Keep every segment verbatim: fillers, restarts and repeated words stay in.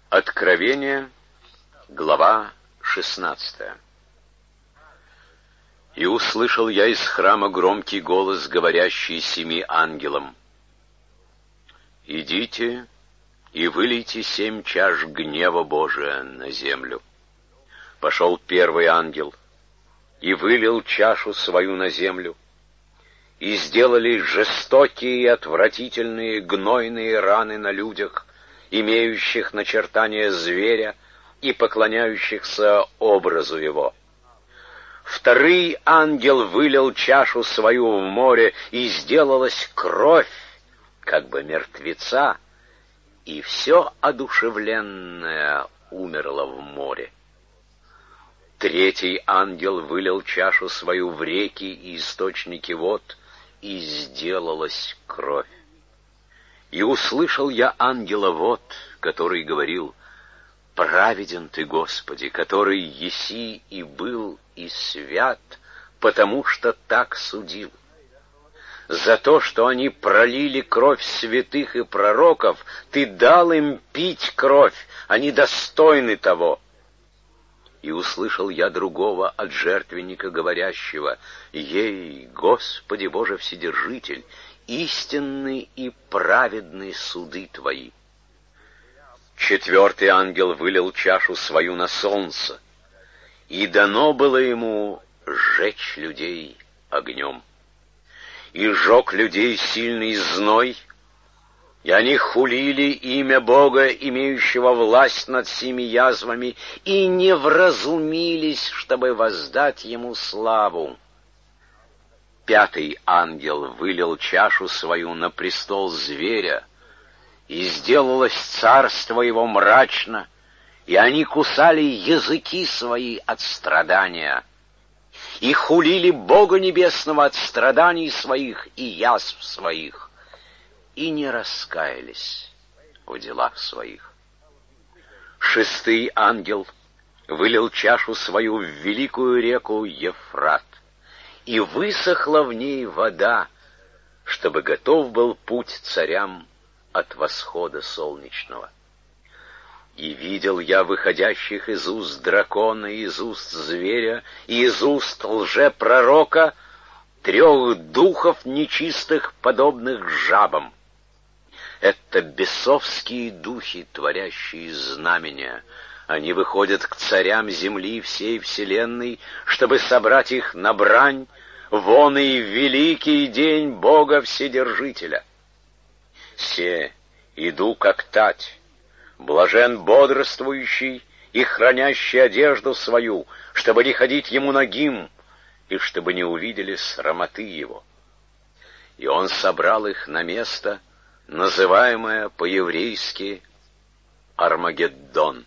Откровение, глава шестнадцатая. «И услышал я из храма громкий голос, говорящий семи ангелам: идите и вылейте семь чаш гнева Божия на землю. Пошел первый ангел и вылил чашу свою на землю, и сделали жестокие и отвратительные гнойные раны на людях, имеющих начертание зверя и поклоняющихся образу его. Второй ангел вылил чашу свою в море, и сделалась кровь, как бы мертвеца, и все одушевленное умерло в море. Третий ангел вылил чашу свою в реки и источники вод, и сделалась кровь. И услышал я ангела вод, который говорил: праведен ты, Господи, который еси и был и свят, потому что так судил. За то, что они пролили кровь святых и пророков, ты дал им пить кровь, они достойны того. И услышал я другого от жертвенника, говорящего: ей, Господи Боже Вседержитель, истинны и праведны суды Твои. Четвертый ангел вылил чашу свою на солнце, и дано было ему сжечь людей огнем. И сжег людей сильный зной, и они хулили имя Бога, имеющего власть над семи язвами, и не вразумились, чтобы воздать ему славу. Пятый ангел вылил чашу свою на престол зверя, и сделалось царство его мрачно, и они кусали языки свои от страдания, и хулили Бога Небесного от страданий своих и язв своих, и не раскаялись в делах своих. Шестый ангел вылил чашу свою в великую реку Ефрат, и высохла в ней вода, чтобы готов был путь царям от восхода солнечного. И видел я выходящих из уст дракона, из уст зверя и из уст лжепророка трех духов нечистых, подобных жабам. Это бесовские духи, творящие знамения. Они выходят к царям земли всей вселенной, чтобы собрать их на брань, вон и великий день Бога Вседержителя. Се, иду как тать, блажен бодрствующий и хранящий одежду свою, чтобы не ходить ему нагим, и чтобы не увидели срамоты его. И он собрал их на место, называемое по-еврейски Армагеддон.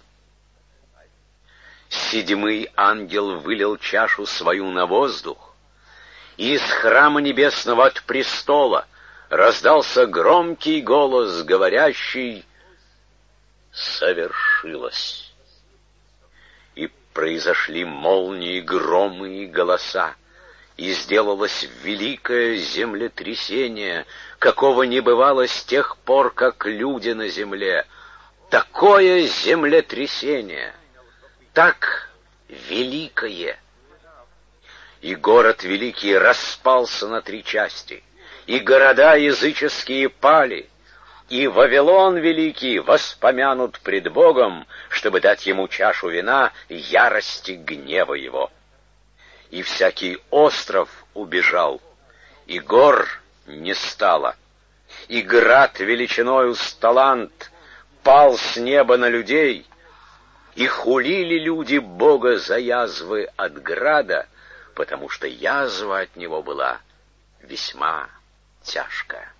Седьмой ангел вылил чашу свою на воздух, и из храма небесного от престола раздался громкий голос, говорящий: совершилось. И произошли молнии, громы и голоса, и сделалось великое землетрясение, какого не бывало с тех пор, как люди на земле. Такое землетрясение, так великое. И город великий распался на три части, и города языческие пали, и Вавилон великий воспомянут пред Богом, чтобы дать ему чашу вина ярости гнева его. И всякий остров убежал, и гор не стало, и град величиною с талант пал с неба на людей, и хулили люди Бога за язвы от града, потому что язва от него была весьма тяжкая.